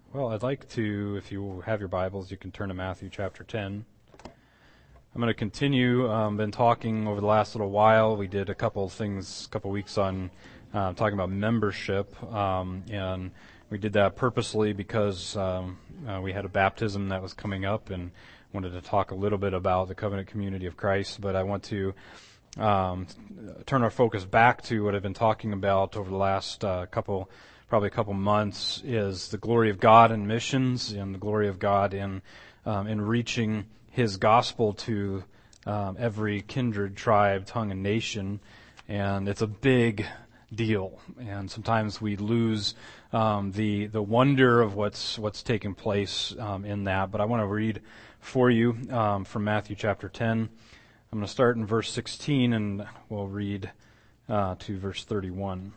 Well, I'd like to, if you have your Bibles, you can turn to Matthew chapter 10. I'm going to continue, been talking over the last little while. We did a couple weeks on talking about membership, and we did that purposely because we had a baptism that was coming up and wanted to talk a little bit about the covenant community of Christ, but I want to turn our focus back to what I've been talking about over the last probably a couple months, is the glory of God in missions and the glory of God in reaching His gospel to every kindred, tribe, tongue, and nation. And it's a big deal. And sometimes we lose the wonder of what's taking place in that. But I want to read for you from Matthew chapter 10. I'm going to start in verse 16 and we'll read to verse 31.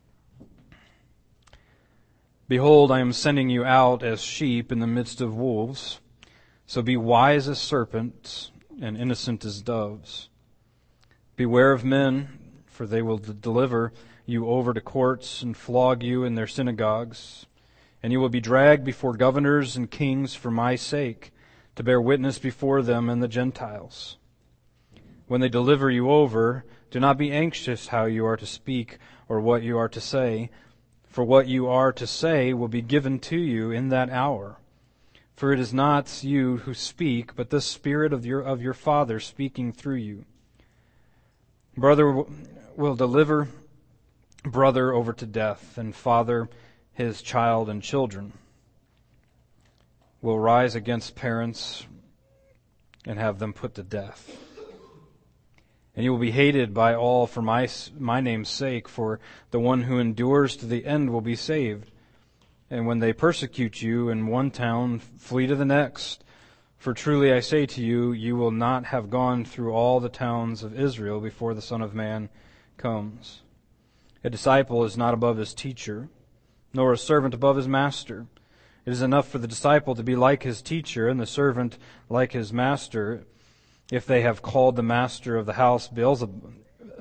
Behold, I am sending you out as sheep in the midst of wolves. So be wise as serpents and innocent as doves. Beware of men, for they will deliver you over to courts and flog you in their synagogues. And you will be dragged before governors and kings for my sake, to bear witness before them and the Gentiles. When they deliver you over, do not be anxious how you are to speak or what you are to say, for what you are to say will be given to you in that hour. For it is not you who speak, but the Spirit of your Father speaking through you. Brother will deliver brother over to death, and father his child, and children will rise against parents and have them put to death. And you will be hated by all for my name's sake, for the one who endures to the end will be saved. And when they persecute you in one town, flee to the next. For truly I say to you, you will not have gone through all the towns of Israel before the Son of Man comes. A disciple is not above his teacher, nor a servant above his master. It is enough for the disciple to be like his teacher, and the servant like his master. If they have called the master of the house Beelzebub,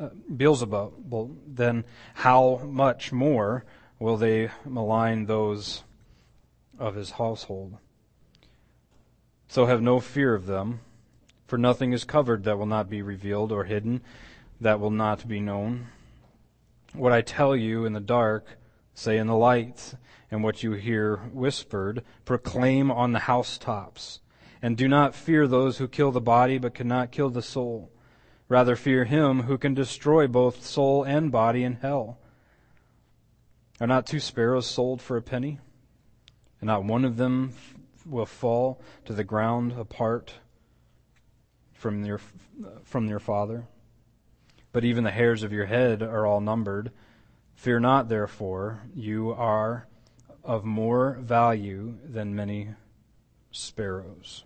then how much more will they malign those of his household? So have no fear of them, for nothing is covered that will not be revealed, or hidden that will not be known. What I tell you in the dark, say in the light, and what you hear whispered, proclaim on the housetops. And do not fear those who kill the body but cannot kill the soul. Rather fear him who can destroy both soul and body in hell. Are not 2 sparrows sold for a penny? And not one of them will fall to the ground apart from your Father? But even the hairs of your head are all numbered. Fear not, therefore, you are of more value than many sparrows.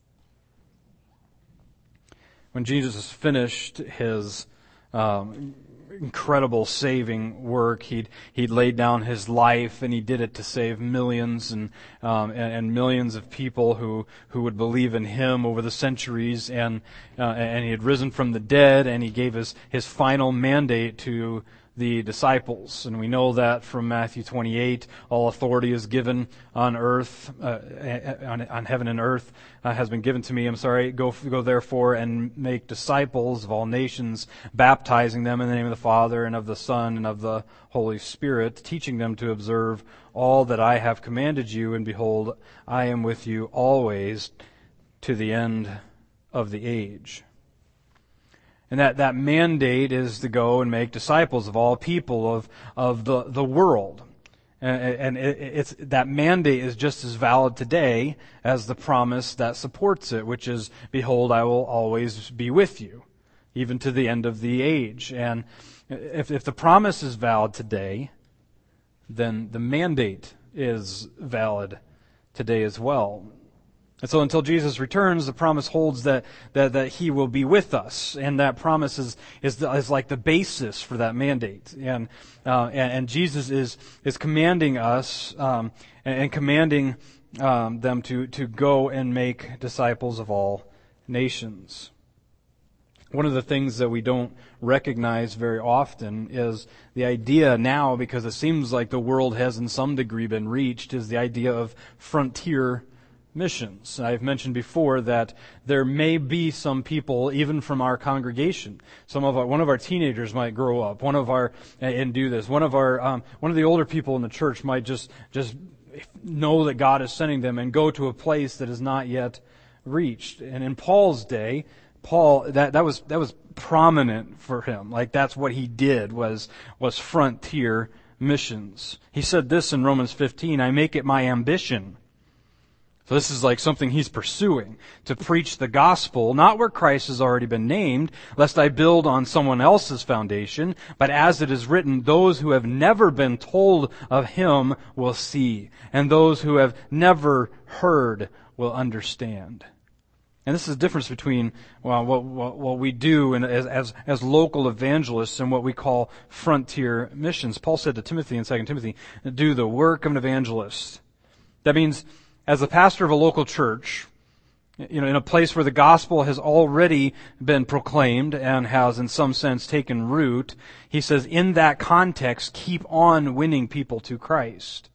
When Jesus finished his incredible saving work, he'd laid down his life, and he did it to save millions and millions of people who would believe in him over the centuries, and he had risen from the dead, and he gave his final mandate to the disciples. And we know that from Matthew 28, all authority is given on earth, on heaven and earth has been given to me. Go therefore and make disciples of all nations, baptizing them in the name of the Father and of the Son and of the Holy Spirit, teaching them to observe all that I have commanded you. And behold, I am with you always to the end of the age. And that mandate is to go and make disciples of all people of the world. And it's that mandate is just as valid today as the promise that supports it, which is, behold, I will always be with you, even to the end of the age. And if the promise is valid today, then the mandate is valid today as well. And so until Jesus returns, the promise holds that He will be with us, and that promise is like the basis for that mandate. And Jesus is commanding us and commanding them to go and make disciples of all nations. One of the things that we don't recognize very often is the idea now, because it seems like the world has in some degree been reached, is the idea of frontier missions. I've mentioned before that there may be some people, even from our congregation, one of our teenagers might grow up, and do this. One of the older people in the church might just know that God is sending them and go to a place that is not yet reached. And in Paul's day, Paul, that was prominent for him. Like that's what he did was frontier missions. He said this in Romans 15, I make it my ambition. So this is like something he's pursuing, to preach the gospel, not where Christ has already been named, lest I build on someone else's foundation, but as it is written, those who have never been told of him will see, and those who have never heard will understand. And this is the difference between what we do as local evangelists and what we call frontier missions. Paul said to Timothy in 2 Timothy, do the work of an evangelist. That means, as a pastor of a local church, in a place where the gospel has already been proclaimed and has in some sense taken root, he says, in that context, keep on winning people to Christ.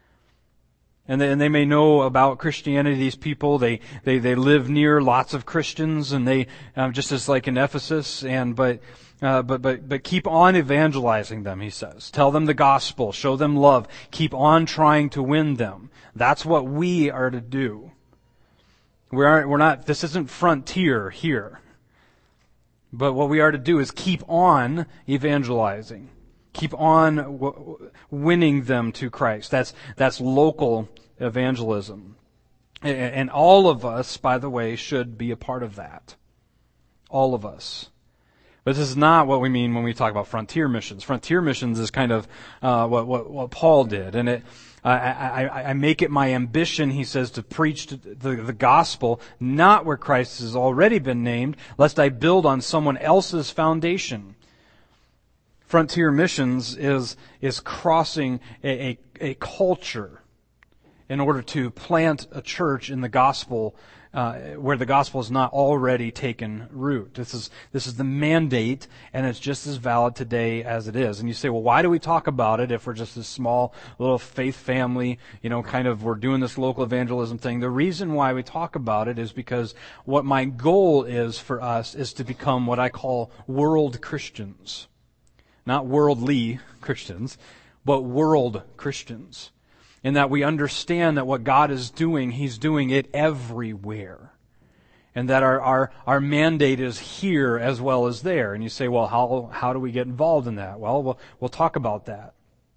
And they may know about Christianity, these people. They live near lots of Christians, and they, just as like in Ephesus, but keep on evangelizing them, he says. Tell them the gospel, show them love, keep on trying to win them. That's what we are to do. We're not, this isn't frontier here. But what we are to do is keep on evangelizing. Keep on winning them to Christ. That's local evangelism. And all of us, by the way, should be a part of that. All of us. But this is not what we mean when we talk about frontier missions. Frontier missions is kind of what Paul did. And I make it my ambition, he says, to preach the gospel, not where Christ has already been named, lest I build on someone else's foundation. Frontier missions is crossing a culture in order to plant a church in the gospel where the gospel has not already taken root. This is the mandate, and it's just as valid today as it is. And you say, well, why do we talk about it if we're just a small little faith family, we're doing this local evangelism thing? The reason why we talk about it is because what my goal is for us is to become what I call world Christians. Not worldly Christians, but world Christians. In that we understand that what God is doing, He's doing it everywhere. And that our mandate is here as well as there. And you say, well, how do we get involved in that? Well, we'll talk about that.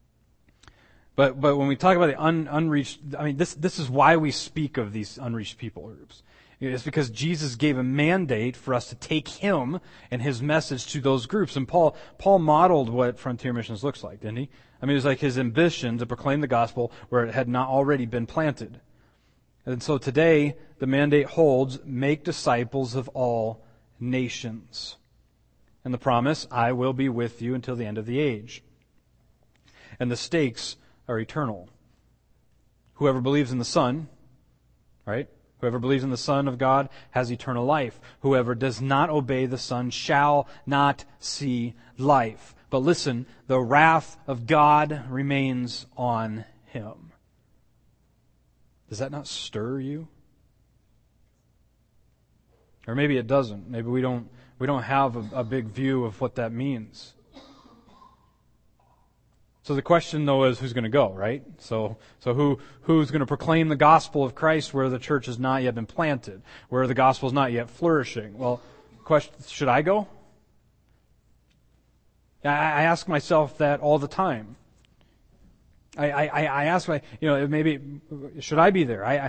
But when we talk about the unreached, this is why we speak of these unreached people groups. It's because Jesus gave a mandate for us to take Him and His message to those groups. And Paul modeled what frontier missions looks like, didn't he? It was like his ambition to proclaim the gospel where it had not already been planted. And so today, the mandate holds, make disciples of all nations. And the promise, I will be with you until the end of the age. And the stakes are eternal. Whoever believes in the Son, right? Whoever believes in the Son of God has eternal life. Whoever does not obey the Son shall not see life. But listen, the wrath of God remains on him. Does that not stir you? Or maybe it doesn't. Maybe we don't have a big view of what that means. So the question, though, is who's going to go, right? So who's going to proclaim the gospel of Christ where the church has not yet been planted, where the gospel is not yet flourishing? Well, question: should I go? I ask myself that all the time. I ask maybe should I be there?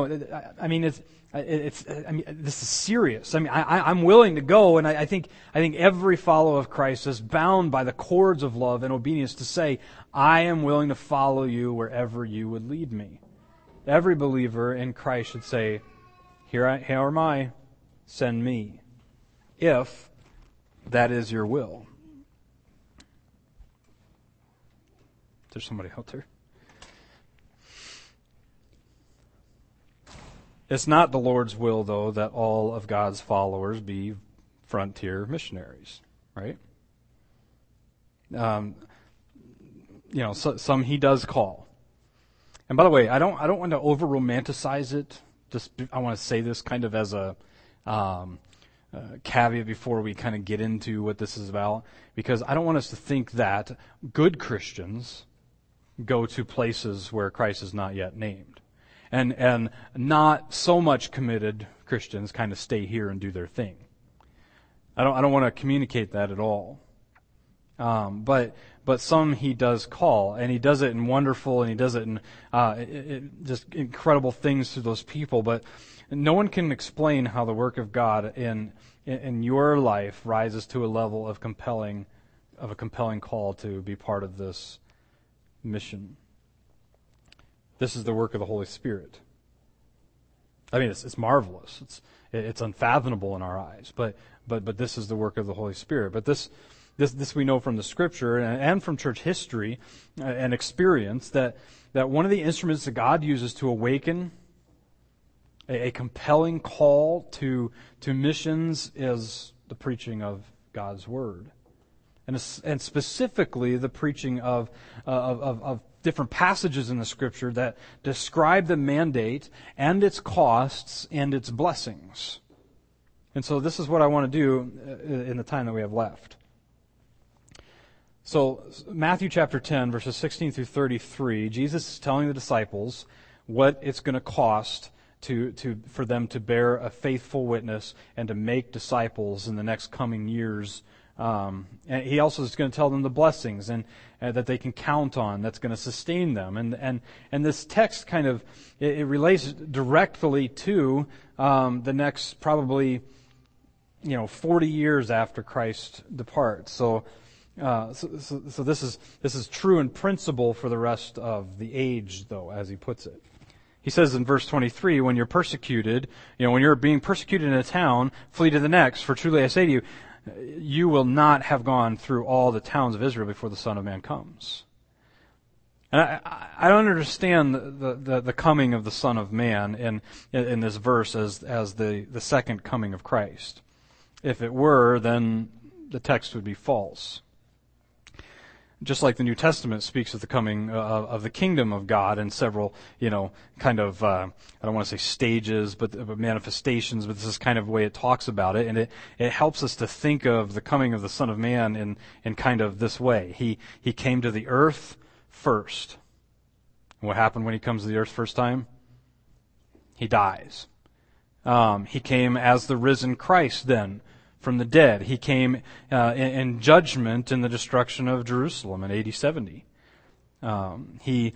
This is serious. I'm willing to go, and I think every follower of Christ is bound by the cords of love and obedience to say, I am willing to follow you wherever you would lead me. Every believer in Christ should say, here am I, send me, if that is your will. There's somebody out there. It's not the Lord's will, though, that all of God's followers be frontier missionaries, right? Some he does call. And by the way, I don't want to over romanticize it. I want to say this kind of as a caveat before we kind of get into what this is about, because I don't want us to think that good Christians go to places where Christ is not yet named, and not so much committed Christians kind of stay here and do their thing. I don't want to communicate that at all. But some he does call, and he does it in wonderful, and he does it in just incredible things through those people. But no one can explain how the work of God in your life rises to a level of a compelling call to be part of this mission. This is the work of the Holy Spirit. I mean, it's marvelous. It's unfathomable in our eyes. But this is the work of the Holy Spirit. But this we know from the Scripture and from church history and experience that one of the instruments that God uses to awaken a compelling call to missions is the preaching of God's Word, and specifically the preaching of different passages in the Scripture that describe the mandate and its costs and its blessings. And so this is what I want to do in the time that we have left. So Matthew chapter 10, verses 16 through 33, Jesus is telling the disciples what it's going to cost for them to bear a faithful witness and to make disciples in the next coming years. And he also is going to tell them the blessings and that they can count on, that's going to sustain them. And this text kind of it relates directly to the next probably 40 years after Christ departs. So this is true in principle for the rest of the age, though, as he puts it. He says in verse 23, when you're persecuted, when you're being persecuted in a town, flee to the next, for truly I say to you, you will not have gone through all the towns of Israel before the Son of Man comes. And I don't understand the coming of the Son of Man in this verse as the second coming of Christ. If it were, then the text would be false. Just like the New Testament speaks of the coming of the kingdom of God in several, I don't want to say stages, but manifestations, but this is kind of the way it talks about it, and it helps us to think of the coming of the Son of Man in kind of this way. He came to the earth first. And what happened when he comes to the earth first time? He dies. He came as the risen Christ then, from the dead. He came in judgment in the destruction of Jerusalem in AD 70. He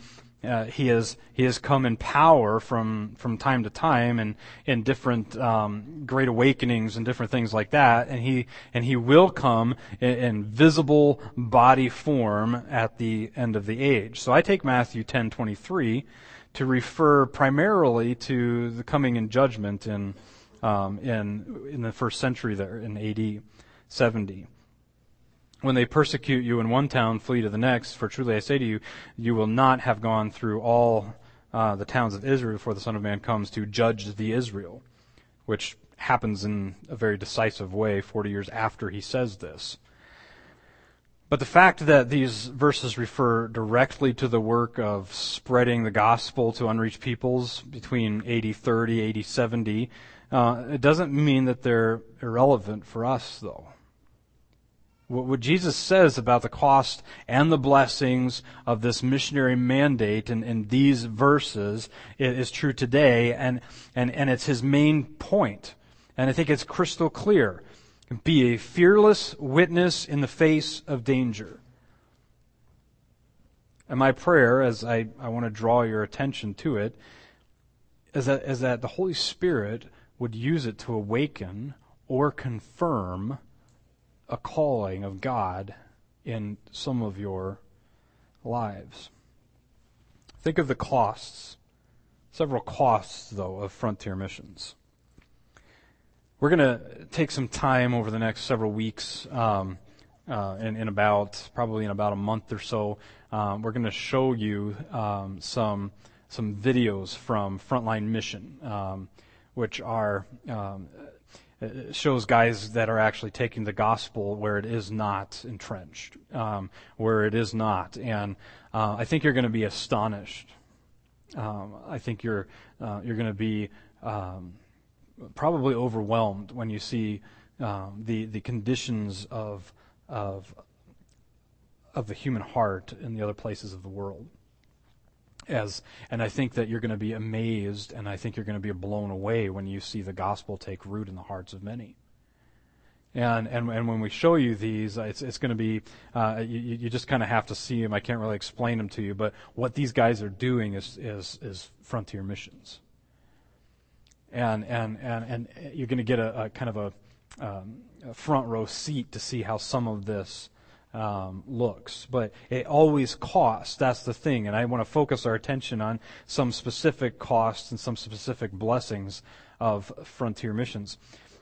has come in power from time to time and in different great awakenings and different things like that. And he will come in visible body form at the end of the age. So I take Matthew 10:23 to refer primarily to the coming in judgment in the first century there in AD 70. When they persecute you in one town, flee to the next, for truly I say to you, you will not have gone through all the towns of Israel before the Son of Man comes to judge the Israel, which happens in a very decisive way 40 years after he says this. But the fact that these verses refer directly to the work of spreading the gospel to unreached peoples between AD 30, AD 70, it doesn't mean that they're irrelevant for us, though. What Jesus says about the cost and the blessings of this missionary mandate in these verses is true today, and it's his main point. And I think it's crystal clear. Be a fearless witness in the face of danger. And my prayer, as I want to draw your attention to it, is that the Holy Spirit would use it to awaken or confirm a calling of God in some of your lives. Think of the costs, several costs, though, of frontier missions. We're going to take some time over the next several weeks, probably in about a month or so. We're going to show you some videos from Frontline Mission, which are shows guys that are actually taking the gospel where it is not entrenched, where it is not. And I think you're going to be astonished. I think you're going to be probably overwhelmed when you see the conditions of the human heart in the other places of the world. And I think that you're going to be amazed, and I think you're going to be blown away when you see the gospel take root in the hearts of many. And when we show you these, it's going to be you just kind of have to see them. I can't really explain them to you, but what these guys are doing is frontier missions. And you're going to get a kind of a front row seat to see how some of this looks, but it always costs. That's the thing, and I want to focus our attention on some specific costs and some specific blessings of frontier missions.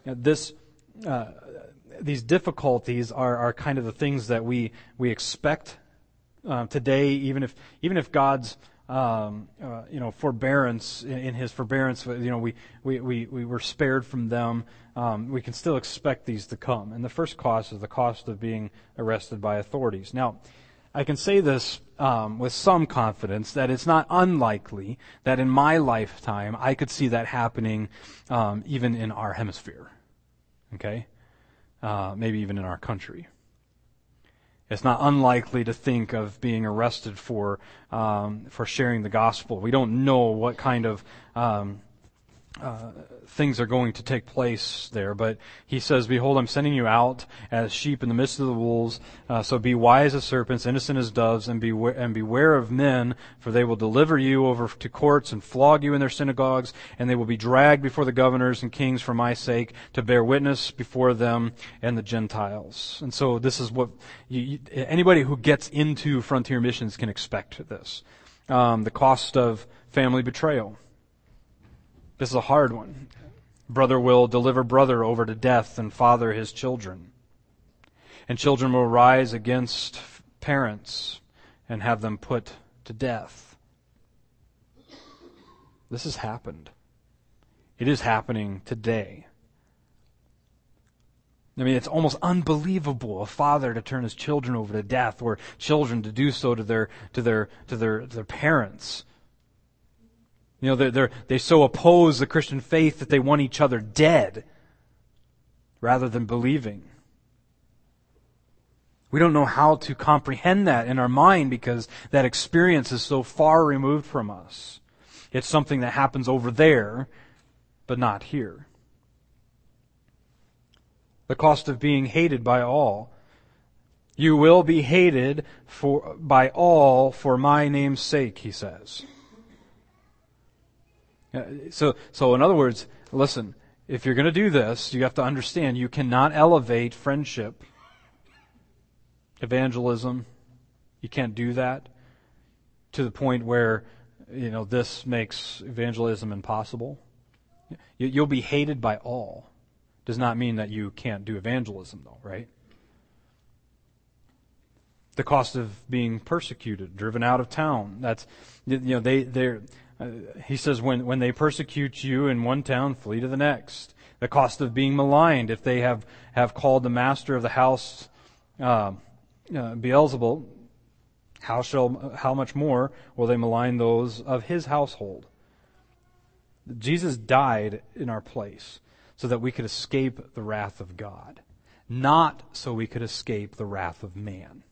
These difficulties are kind of the things that we expect today, even if God's forbearance, in His forbearance, we were spared from them. We can still expect these to come. And the first cost is the cost of being arrested by authorities. Now, I can say this with some confidence that it's not unlikely that in my lifetime I could see that happening even in our hemisphere. Okay? Maybe even in our country. It's not unlikely to think of being arrested for sharing the gospel. We don't know what kind of things are going to take place there, but he says, "Behold, I'm sending you out as sheep in the midst of the wolves. So be wise as serpents, innocent as doves, and beware of men, for they will deliver you over to courts and flog you in their synagogues, and they will be dragged before the governors and kings for my sake, to bear witness before them and the Gentiles." And so this is what anybody who gets into frontier missions can expect. This, the cost of family betrayal. This is a hard one. Brother will deliver brother over to death and father his children. And children will rise against parents and have them put to death. This has happened. It is happening today. I mean, it's almost unbelievable, a father to turn his children over to death, or children to do so to their parents. They so oppose the Christian faith that they want each other dead rather than believing. We don't know how to comprehend that in our mind because that experience is so far removed from us. It's something that happens over there, but not here. The cost of being hated by all. You will be hated by all for my name's sake, he says. So in other words, listen, if you're going to do this, you have to understand you cannot elevate friendship, evangelism. You can't do that to the point where, this makes evangelism impossible. You'll be hated by all. Does not mean that you can't do evangelism, though, right? The cost of being persecuted, driven out of town. That's, he says, when they persecute you in one town, flee to the next. The cost of being maligned, if they have called the master of the house Beelzebul, how much more will they malign those of his household? Jesus died in our place so that we could escape the wrath of God, not so we could escape the wrath of man.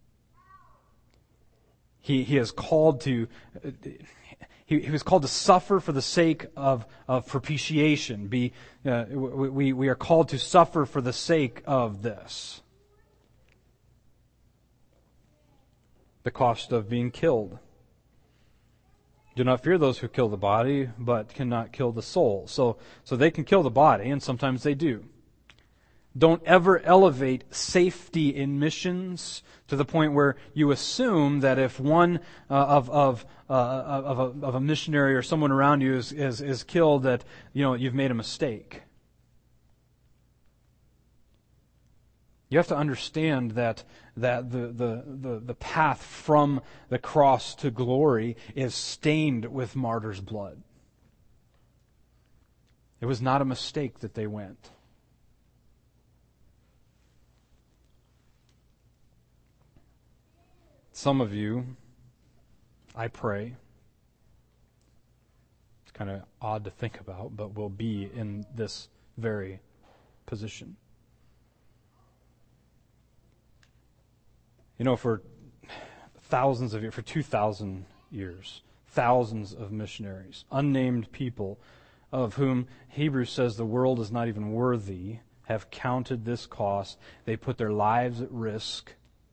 He is called to. He was called to suffer for the sake of propitiation. We are called to suffer for the sake of this. The cost of being killed. Do not fear those who kill the body, but cannot kill the soul. So they can kill the body, and sometimes they do. Don't ever elevate safety in missions to the point where you assume that if one of a missionary or someone around you is killed, that you've made a mistake. You have to understand that the path from the cross to glory is stained with martyrs' blood. It was not a mistake that they went. Some of you, I pray, it's kind of odd to think about, but will be in this very position. You know, for thousands of years, for 2,000 years, thousands of missionaries, unnamed people, of whom Hebrews says the world is not even worthy, have counted this cost. They put their lives at risk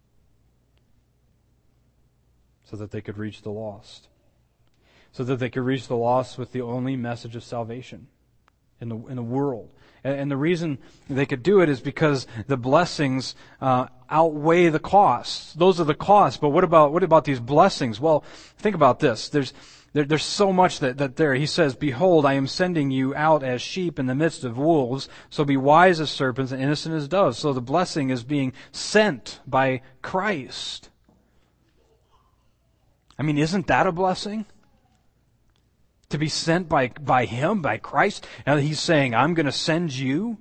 so that they could reach the lost. So that they could reach the lost with the only message of salvation in the world. And the reason they could do it is because the blessings outweigh the costs. Those are the costs. But what about these blessings? Well, think about this. There's so much that there. He says, "Behold, I am sending you out as sheep in the midst of wolves, so be wise as serpents and innocent as doves." So the blessing is being sent by Christ. I mean, isn't that a blessing? To be sent by Him, by Christ. And He's saying, I'm going to send you.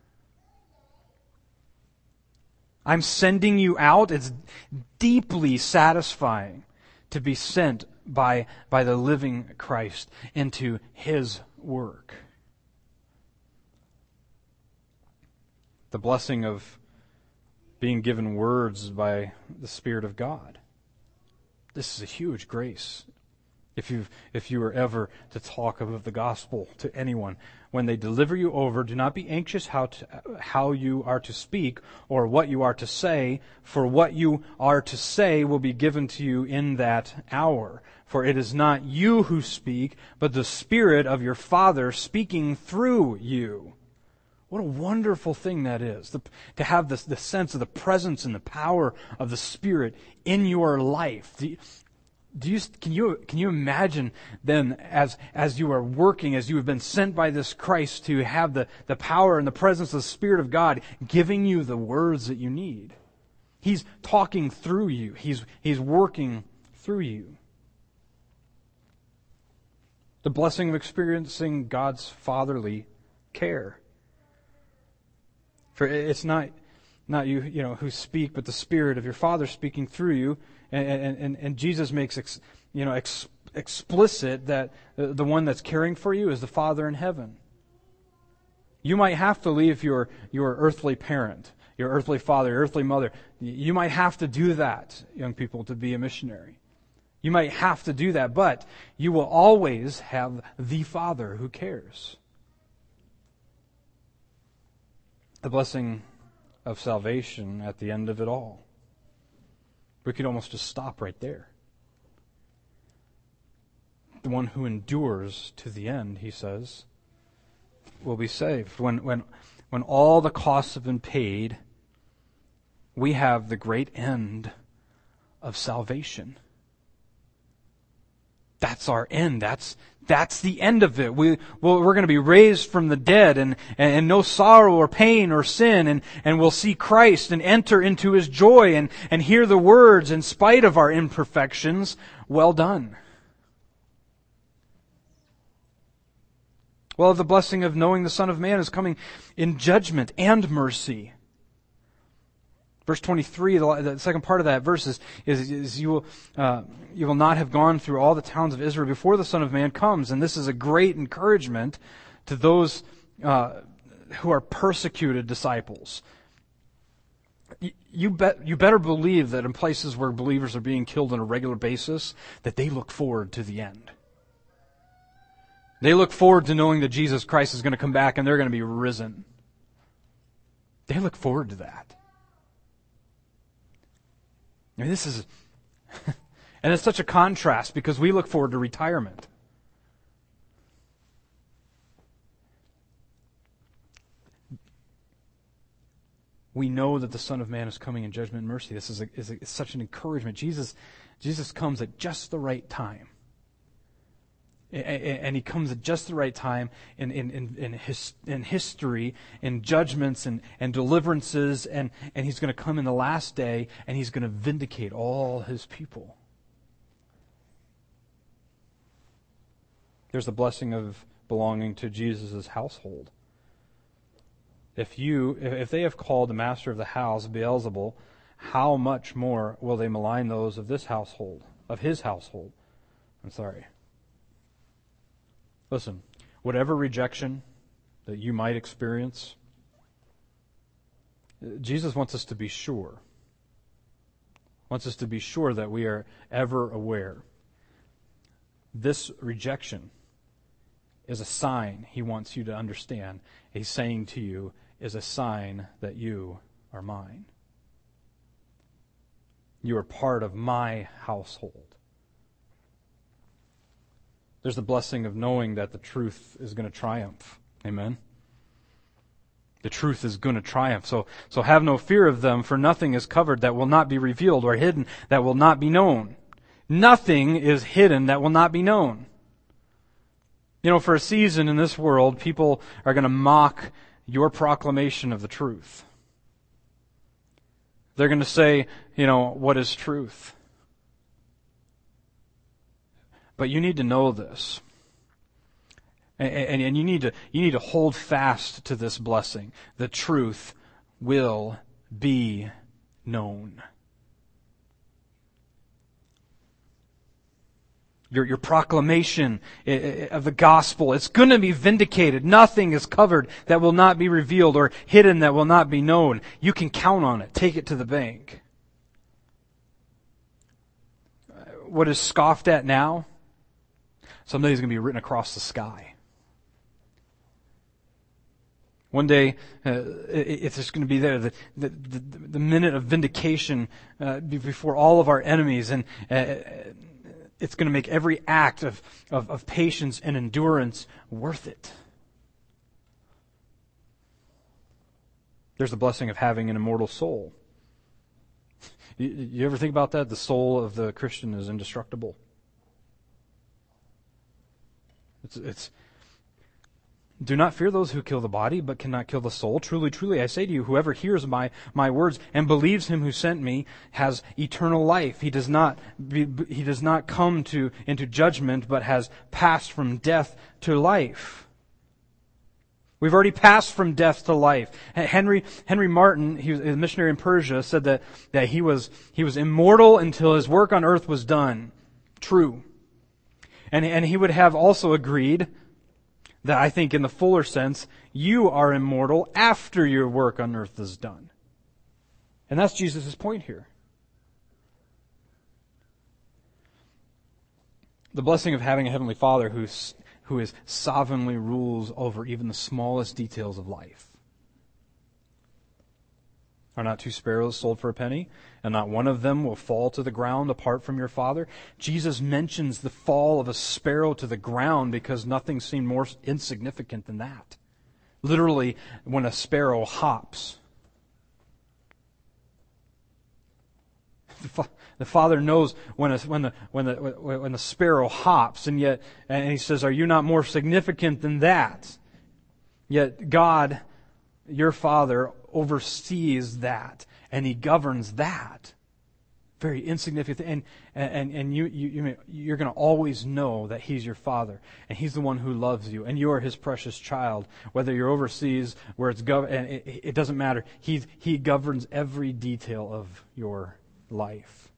I'm sending you out. It's deeply satisfying to be sent by the living Christ into His work. The blessing of being given words by the Spirit of God. This is a huge grace. If you were ever to talk of the gospel to anyone, when they deliver you over, do not be anxious how you are to speak or what you are to say, for what you are to say will be given to you in that hour. For it is not you who speak, but the Spirit of your Father speaking through you. What a wonderful thing that is, to have the sense of the presence and the power of the Spirit in your life. Can you imagine then as you are working, as you have been sent by this Christ to have the power and the presence of the Spirit of God giving you the words that you need? He's talking through you. He's working through you. The blessing of experiencing God's fatherly care. For it's not you who speak, but the Spirit of your Father speaking through you. And Jesus makes explicit that the one that's caring for you is the Father in heaven. You might have to leave your earthly parent, your earthly father, your earthly mother. You might have to do that, young people, to be a missionary. You might have to do that, but you will always have the Father who cares. The blessing of salvation at the end of it all. We could almost just stop right there. The one who endures to the end, he says, will be saved. When all the costs have been paid, we have the great end of salvation. That's our end. That's the end of it. We're going to be raised from the dead and no sorrow or pain or sin and we'll see Christ and enter into His joy and hear the words in spite of our imperfections, well done. Well, the blessing of knowing the Son of Man is coming in judgment and mercy. Verse 23, the second part of that verse is you will not have gone through all the towns of Israel before the Son of Man comes. And this is a great encouragement to those who are persecuted disciples. You better believe that in places where believers are being killed on a regular basis, that they look forward to the end. They look forward to knowing that Jesus Christ is going to come back and they're going to be risen. They look forward to that. I mean, this is, and it's such a contrast because we look forward to retirement. We know that the Son of Man is coming in judgment and mercy. This is such an encouragement. Jesus comes at just the right time. And He comes at just the right time in history, in judgments and deliverances, and He's going to come in the last day, and He's going to vindicate all His people. There's the blessing of belonging to Jesus' household. If they have called the master of the house Beelzebul, how much more will they malign those of his household? I'm sorry. Listen, whatever rejection that you might experience, Jesus wants us to be sure. Wants us to be sure that we are ever aware. This rejection is a sign he wants you to understand. He's saying to you, is a sign that you are mine. You are part of my household. There's the blessing of knowing that the truth is going to triumph. Amen? The truth is going to triumph. So have no fear of them, for nothing is covered that will not be revealed, or hidden that will not be known. Nothing is hidden that will not be known. You know, for a season in this world, people are going to mock your proclamation of the truth. They're going to say, what is truth? But you need to know this. And you need to hold fast to this blessing. The truth will be known. Your proclamation of the gospel, it's going to be vindicated. Nothing is covered that will not be revealed, or hidden that will not be known. You can count on it. Take it to the bank. What is scoffed at now, someday is going to be written across the sky. One day, it's just going to be there, the minute of vindication before all of our enemies, and it's going to make every act of patience and endurance worth it. There's the blessing of having an immortal soul. You ever think about that? The soul of the Christian is indestructible. It's do not fear those who kill the body, but cannot kill the soul. Truly, truly, I say to you, whoever hears my words and believes him who sent me has eternal life. He does not come into judgment, but has passed from death to life. We've already passed from death to life. Henry Martin, he was a missionary in Persia, said that he was immortal until his work on earth was done. True. And he would have also agreed that I think in the fuller sense, you are immortal after your work on earth is done. And that's Jesus' point here. The blessing of having a Heavenly Father who is sovereignly rules over even the smallest details of life. Are not 2 sparrows sold for a penny, and not one of them will fall to the ground apart from your Father? Jesus mentions the fall of a sparrow to the ground because nothing seemed more insignificant than that. Literally, when a sparrow hops. The Father knows when the sparrow hops, and He says, "Are you not more significant than that?" Yet God, your Father, oversees that, and He governs that. Very insignificant, and you're going to always know that He's your Father, and He's the one who loves you, and you are His precious child. Whether you're overseas, where it doesn't matter. He governs every detail of your life.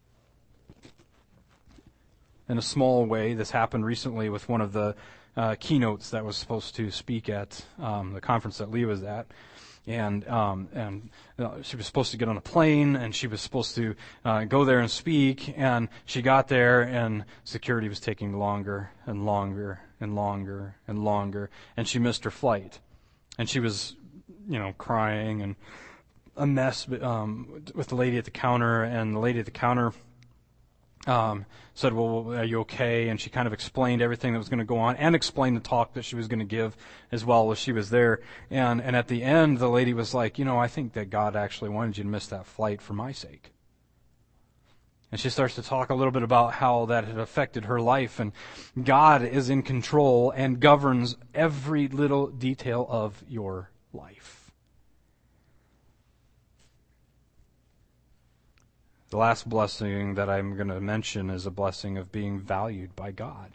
In a small way, this happened recently with one of the keynotes that was supposed to speak at the conference that Lee was at. And she was supposed to get on a plane, and she was supposed to go there and speak, and she got there, and security was taking longer and longer and longer and longer, and she missed her flight. And she was, crying and a mess with the lady at the counter, and the lady at the counter said, "Well, are you okay?" And she kind of explained everything that was going to go on, and explained the talk that she was going to give as well as she was there. And at the end, the lady was like, "I think that God actually wanted you to miss that flight for my sake." And she starts to talk a little bit about how that had affected her life, and God is in control and governs every little detail of your life. The last blessing that I'm going to mention is a blessing of being valued by God.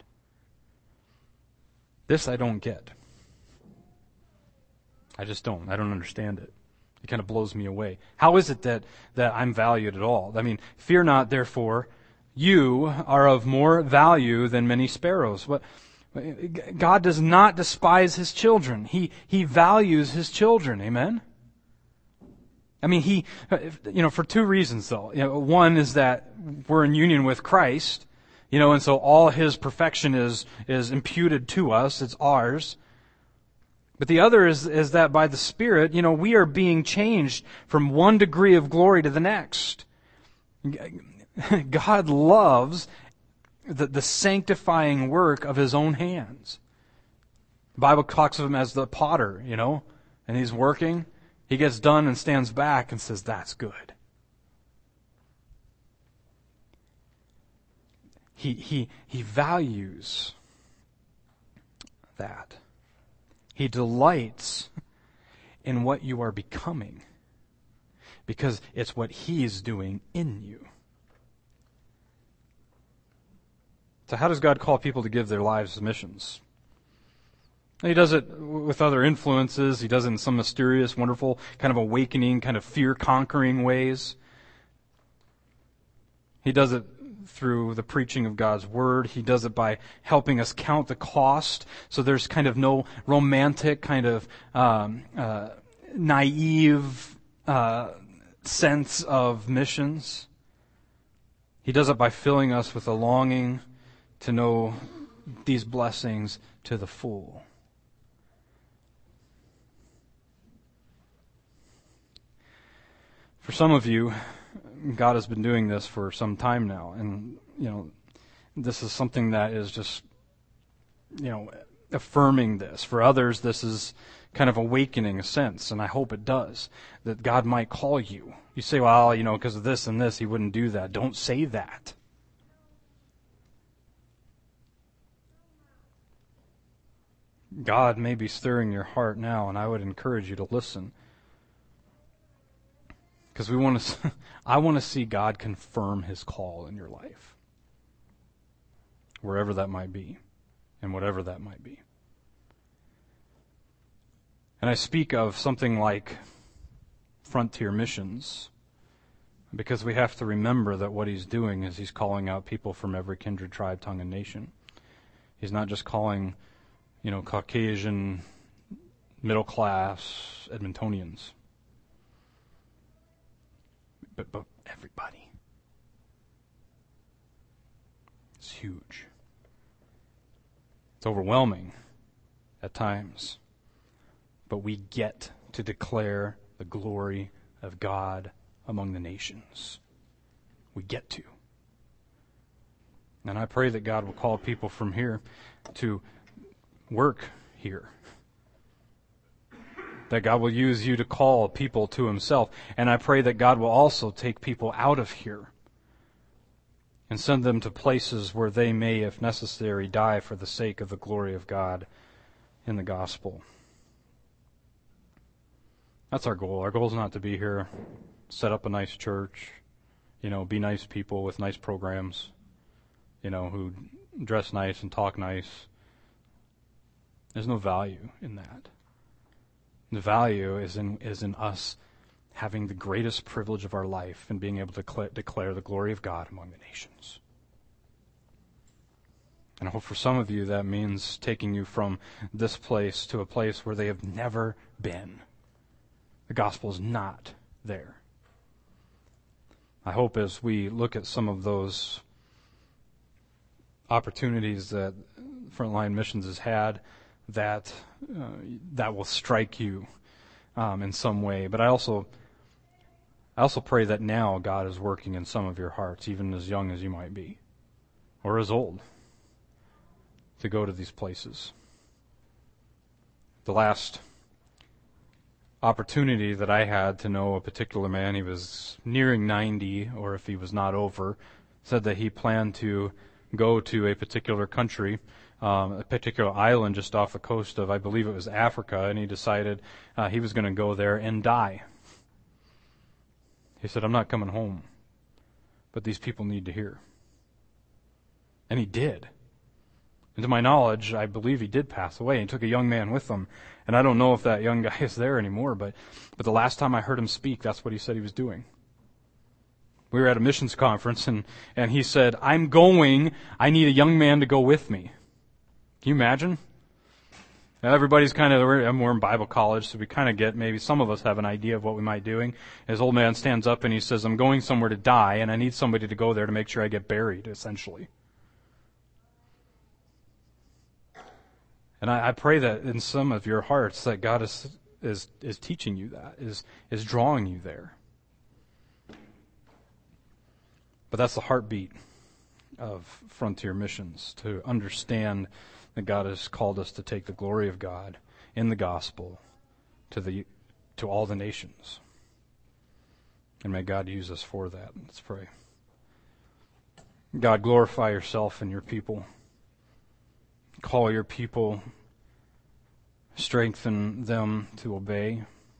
This I don't get. I just don't. I don't understand it. It kind of blows me away. How is it that I'm valued at all? I mean, fear not, therefore, you are of more value than many sparrows. But God does not despise His children. He values His children. Amen? I mean, for two reasons though. One is that we're in union with Christ, and so all His perfection is imputed to us. It's ours. But the other is that by the Spirit, we are being changed from one degree of glory to the next. God loves the sanctifying work of His own hands. The Bible talks of Him as the potter, and He's working. He gets done and stands back and says, that's good. He values that. He delights in what you are becoming because it's what He is doing in you. So how does God call people to give their lives to missions? He does it with other influences. He does it in some mysterious, wonderful, kind of awakening, kind of fear-conquering ways. He does it through the preaching of God's Word. He does it by helping us count the cost. So there's kind of no romantic, kind of naive sense of missions. He does it by filling us with a longing to know these blessings to the full. For some of you, God has been doing this for some time now, and this is something that is just affirming this. For others, this is kind of awakening a sense, and I hope it does, that God might call you. You say, well, because of this and this, He wouldn't do that. Don't say that. God may be stirring your heart now, and I would encourage you to listen. Because I want to see God confirm His call in your life. Wherever that might be, and whatever that might be. And I speak of something like frontier missions, because we have to remember that what He's doing is He's calling out people from every kindred, tribe, tongue, and nation. He's not just calling, Caucasian, middle class Edmontonians. But everybody. It's huge. It's overwhelming at times. But we get to declare the glory of God among the nations. We get to. And I pray that God will call people from here to work here. That God will use you to call people to Himself. And I pray that God will also take people out of here and send them to places where they may, if necessary, die for the sake of the glory of God in the gospel. That's our goal. Our goal is not to be here, set up a nice church, be nice people with nice programs, who dress nice and talk nice. There's no value in that. The value is in us having the greatest privilege of our life and being able to declare the glory of God among the nations. And I hope for some of you that means taking you from this place to a place where they have never been. The gospel is not there. I hope as we look at some of those opportunities that Frontline Missions has had, that will strike you in some way. But I also pray that now God is working in some of your hearts, even as young as you might be, or as old, to go to these places. The last opportunity that I had to know a particular man, he was nearing 90, or if he was not over, said that he planned to go to a particular country, a particular island just off the coast of, I believe it was Africa, and he decided he was going to go there and die. He said, I'm not coming home, but these people need to hear. And he did. And to my knowledge, I believe he did pass away. He took a young man with him. And I don't know if that young guy is there anymore, but the last time I heard him speak, that's what he said he was doing. We were at a missions conference, and he said, I need a young man to go with me. Can you imagine? Everybody's we're in Bible college, so we kind of get, maybe some of us have an idea of what we might be doing. His old man stands up and he says, I'm going somewhere to die, and I need somebody to go there to make sure I get buried, essentially. And I pray that in some of your hearts that God is teaching you that, is drawing you there. But that's the heartbeat of Frontier Missions, to understand that God has called us to take the glory of God in the gospel to all the nations. And may God use us for that. Let's pray. God, glorify yourself in your people. Call your people, strengthen them to obey.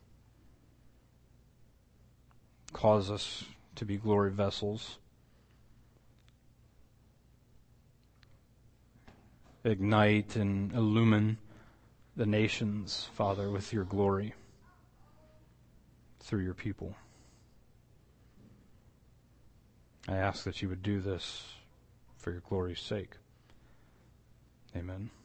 Cause us to be glory vessels. Ignite and illumine the nations, Father, with your glory through your people. I ask that you would do this for your glory's sake. Amen.